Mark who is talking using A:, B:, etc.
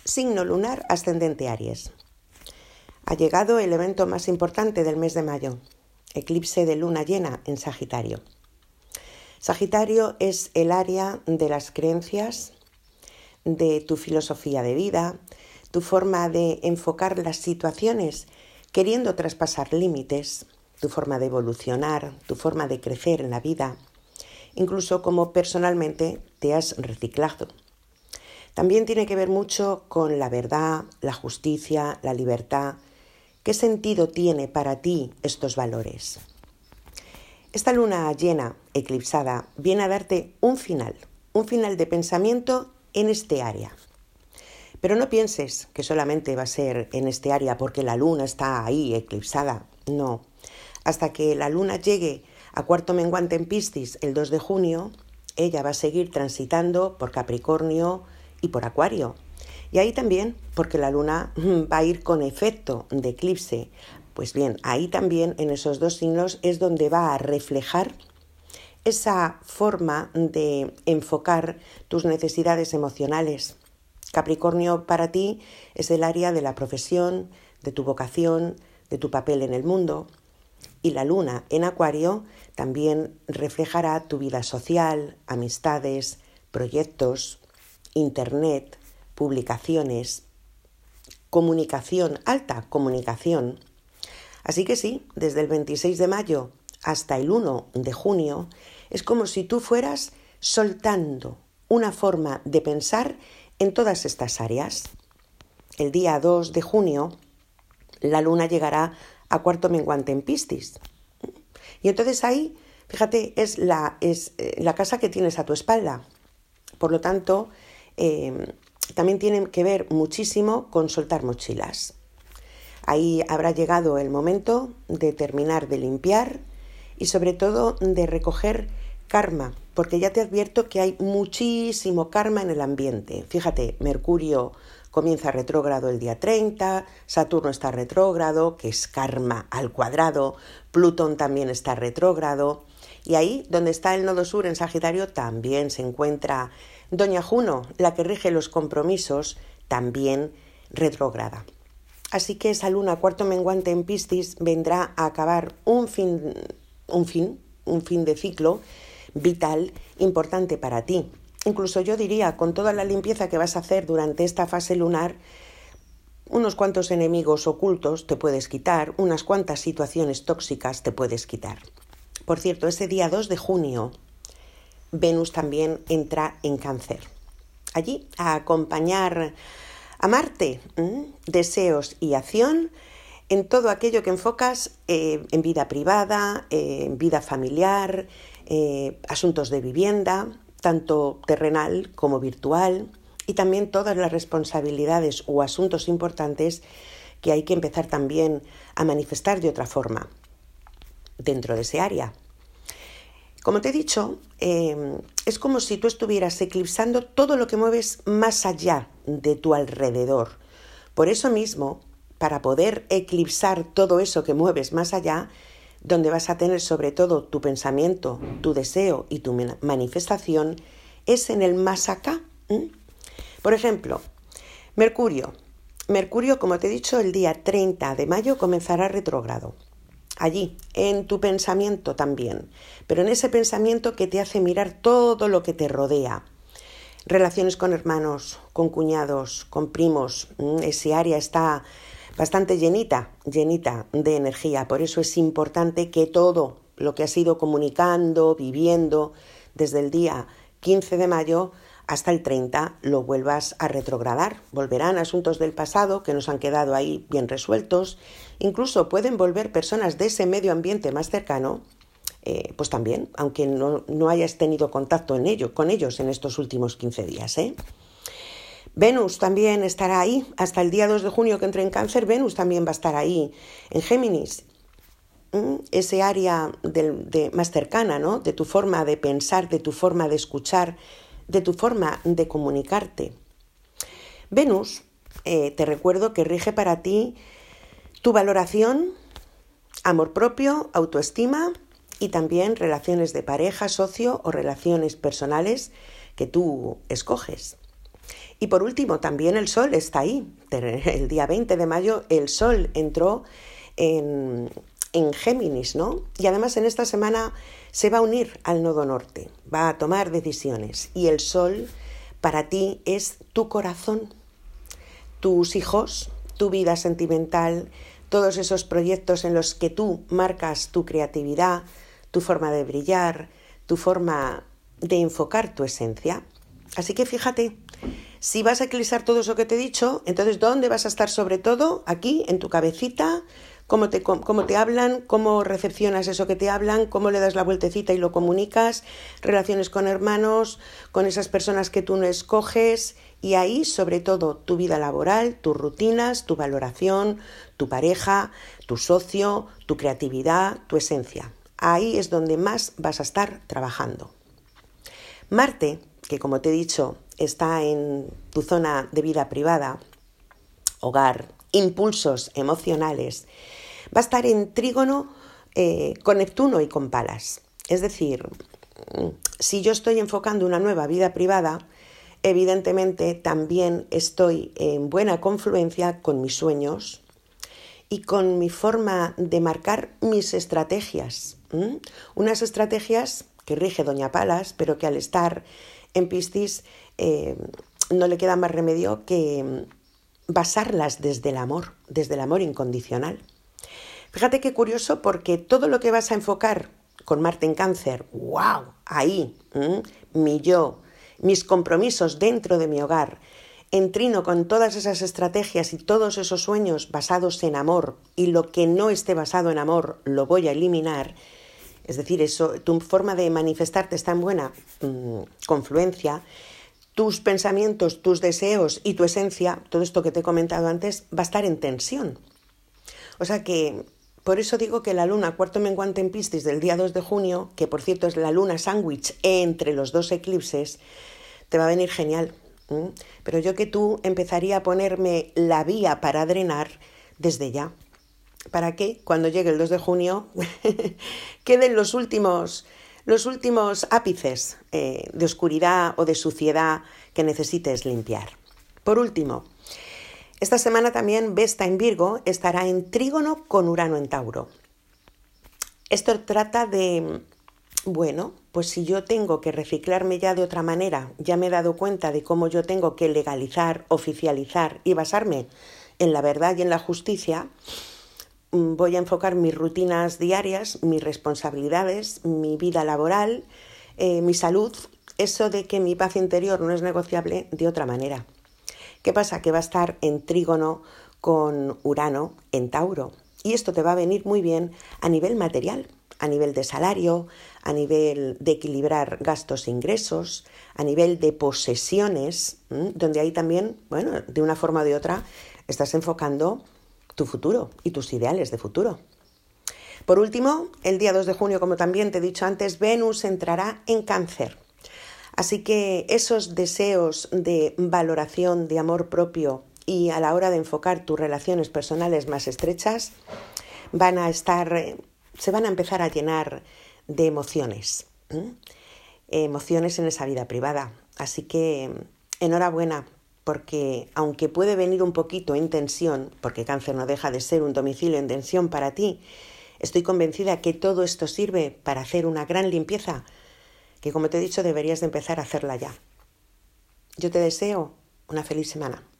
A: Signo lunar ascendente Aries. Ha llegado el evento más importante del mes de mayo, eclipse de luna llena en Sagitario. Sagitario es el área de las creencias, de tu filosofía de vida, tu forma de enfocar las situaciones queriendo traspasar límites, tu forma de evolucionar, tu forma de crecer en la vida, incluso cómo personalmente te has reciclado. También tiene que ver mucho con la verdad, la justicia, la libertad. ¿Qué sentido tiene para ti estos valores? Esta luna llena, eclipsada, viene a darte un final de pensamiento en este área. Pero no pienses que solamente va a ser en este área porque la luna está ahí eclipsada. No. Hasta que la luna llegue a cuarto menguante en Piscis el 2 de junio, ella va a seguir transitando por Capricornio y por Acuario. Y ahí también, porque la luna va a ir con efecto de eclipse, pues bien, ahí también en esos dos signos es donde va a reflejar esa forma de enfocar tus necesidades emocionales. Capricornio para ti es el área de la profesión, de tu vocación, de tu papel en el mundo. Y la luna en Acuario también reflejará tu vida social, amistades, proyectos, internet, publicaciones, comunicación, alta comunicación. Así que sí, desde el 26 de mayo hasta el 1 de junio es como si tú fueras soltando una forma de pensar en todas estas áreas. El día 2 de junio la luna llegará a cuarto menguante en Piscis. Y entonces ahí, fíjate, es la casa que tienes a tu espalda. Por lo tanto, también tiene que ver muchísimo con soltar mochilas. Ahí habrá llegado el momento de terminar de limpiar y sobre todo de recoger karma, porque ya te advierto que hay muchísimo karma en el ambiente. Fíjate, Mercurio comienza retrógrado el día 30, Saturno está retrógrado, que es karma al cuadrado, Plutón también está retrógrado, y ahí donde está el nodo sur en Sagitario también se encuentra Doña Juno, la que rige los compromisos, también retrógrada. Así que esa luna cuarto menguante en Piscis vendrá a acabar un fin de ciclo vital importante para ti. Incluso yo diría, con toda la limpieza que vas a hacer durante esta fase lunar, unos cuantos enemigos ocultos te puedes quitar, unas cuantas situaciones tóxicas te puedes quitar. Por cierto, ese día 2 de junio, Venus también entra en Cáncer. Allí a acompañar a Marte, deseos y acción en todo aquello que enfocas en vida privada, en vida familiar, asuntos de vivienda, tanto terrenal como virtual, y también todas las responsabilidades o asuntos importantes que hay que empezar también a manifestar de otra forma dentro de ese área. Como te he dicho, es como si tú estuvieras eclipsando todo lo que mueves más allá de tu alrededor. Por eso mismo, para poder eclipsar todo eso que mueves más allá, donde vas a tener sobre todo tu pensamiento, tu deseo y tu manifestación, es en el más acá. Por ejemplo, Mercurio, como te he dicho, el día 30 de mayo comenzará retrógrado. Allí, en tu pensamiento también, pero en ese pensamiento que te hace mirar todo lo que te rodea. Relaciones con hermanos, con cuñados, con primos, ese área está bastante llenita de energía. Por eso es importante que todo lo que has ido comunicando, viviendo desde el día 15 de mayo hasta el 30 lo vuelvas a retrogradar. Volverán asuntos del pasado que nos han quedado ahí bien resueltos. Incluso pueden volver personas de ese medio ambiente más cercano, pues también, aunque no hayas tenido contacto con ellos en estos últimos 15 días. Venus también estará ahí, hasta el día 2 de junio que entre en Cáncer, Venus también va a estar ahí, en Géminis. Ese área más cercana, ¿no? De tu forma de pensar, de tu forma de escuchar, de tu forma de comunicarte. Venus, te recuerdo que rige para ti tu valoración, amor propio, autoestima y también relaciones de pareja, socio o relaciones personales que tú escoges. Y por último, también el Sol está ahí. El día 20 de mayo el Sol entró en Géminis, ¿no? Y además en esta semana se va a unir al nodo norte, va a tomar decisiones. Y el Sol para ti es tu corazón, tus hijos, tu vida sentimental, todos esos proyectos en los que tú marcas tu creatividad, tu forma de brillar, tu forma de enfocar tu esencia. Así que fíjate, si vas a eclipsar todo eso que te he dicho, entonces ¿dónde vas a estar sobre todo? Aquí, en tu cabecita, cómo te hablan, cómo recepcionas eso que te hablan, cómo le das la vueltecita y lo comunicas, relaciones con hermanos, con esas personas que tú no escoges, y ahí sobre todo tu vida laboral, tus rutinas, tu valoración, tu pareja, tu socio, tu creatividad, tu esencia. Ahí es donde más vas a estar trabajando. Marte, que como te he dicho, está en tu zona de vida privada, hogar, impulsos emocionales, va a estar en trígono con Neptuno y con Palas. Es decir, si yo estoy enfocando una nueva vida privada, evidentemente también estoy en buena confluencia con mis sueños y con mi forma de marcar mis estrategias. Unas estrategias que rige Doña Palas, pero que al estar en Piscis no le queda más remedio que basarlas desde el amor incondicional. Fíjate qué curioso, porque todo lo que vas a enfocar con Marte en Cáncer, ¡wow! Ahí, mi yo, mis compromisos dentro de mi hogar, en trino con todas esas estrategias y todos esos sueños basados en amor, y lo que no esté basado en amor lo voy a eliminar. Es decir, eso, tu forma de manifestarte está en buena confluencia. Tus pensamientos, tus deseos y tu esencia, todo esto que te he comentado antes, va a estar en tensión. O sea que, por eso digo que la luna cuarto menguante en Piscis del día 2 de junio, que por cierto es la luna sándwich entre los dos eclipses, te va a venir genial. Pero yo que tú empezaría a ponerme la vía para drenar desde ya, para que cuando llegue el 2 de junio queden los últimos ápices de oscuridad o de suciedad que necesites limpiar. Por último, esta semana también Vesta en Virgo estará en trígono con Urano en Tauro. Esto trata de, bueno, pues si yo tengo que reciclarme ya de otra manera, ya me he dado cuenta de cómo yo tengo que legalizar, oficializar y basarme en la verdad y en la justicia, voy a enfocar mis rutinas diarias, mis responsabilidades, mi vida laboral, mi salud, eso de que mi paz interior no es negociable, de otra manera. ¿Qué pasa? Que va a estar en trígono con Urano en Tauro. Y esto te va a venir muy bien a nivel material, a nivel de salario, a nivel de equilibrar gastos e ingresos, a nivel de posesiones, donde ahí también, bueno, de una forma o de otra, estás enfocando tu futuro y tus ideales de futuro. Por último, el día 2 de junio, como también te he dicho antes, Venus entrará en Cáncer. Así que esos deseos de valoración, de amor propio y a la hora de enfocar tus relaciones personales más estrechas, se van a empezar a llenar de emociones, emociones en esa vida privada. Así que enhorabuena, porque aunque puede venir un poquito en tensión, porque Cáncer no deja de ser un domicilio en tensión para ti, estoy convencida que todo esto sirve para hacer una gran limpieza, que como te he dicho deberías de empezar a hacerla ya. Yo te deseo una feliz semana.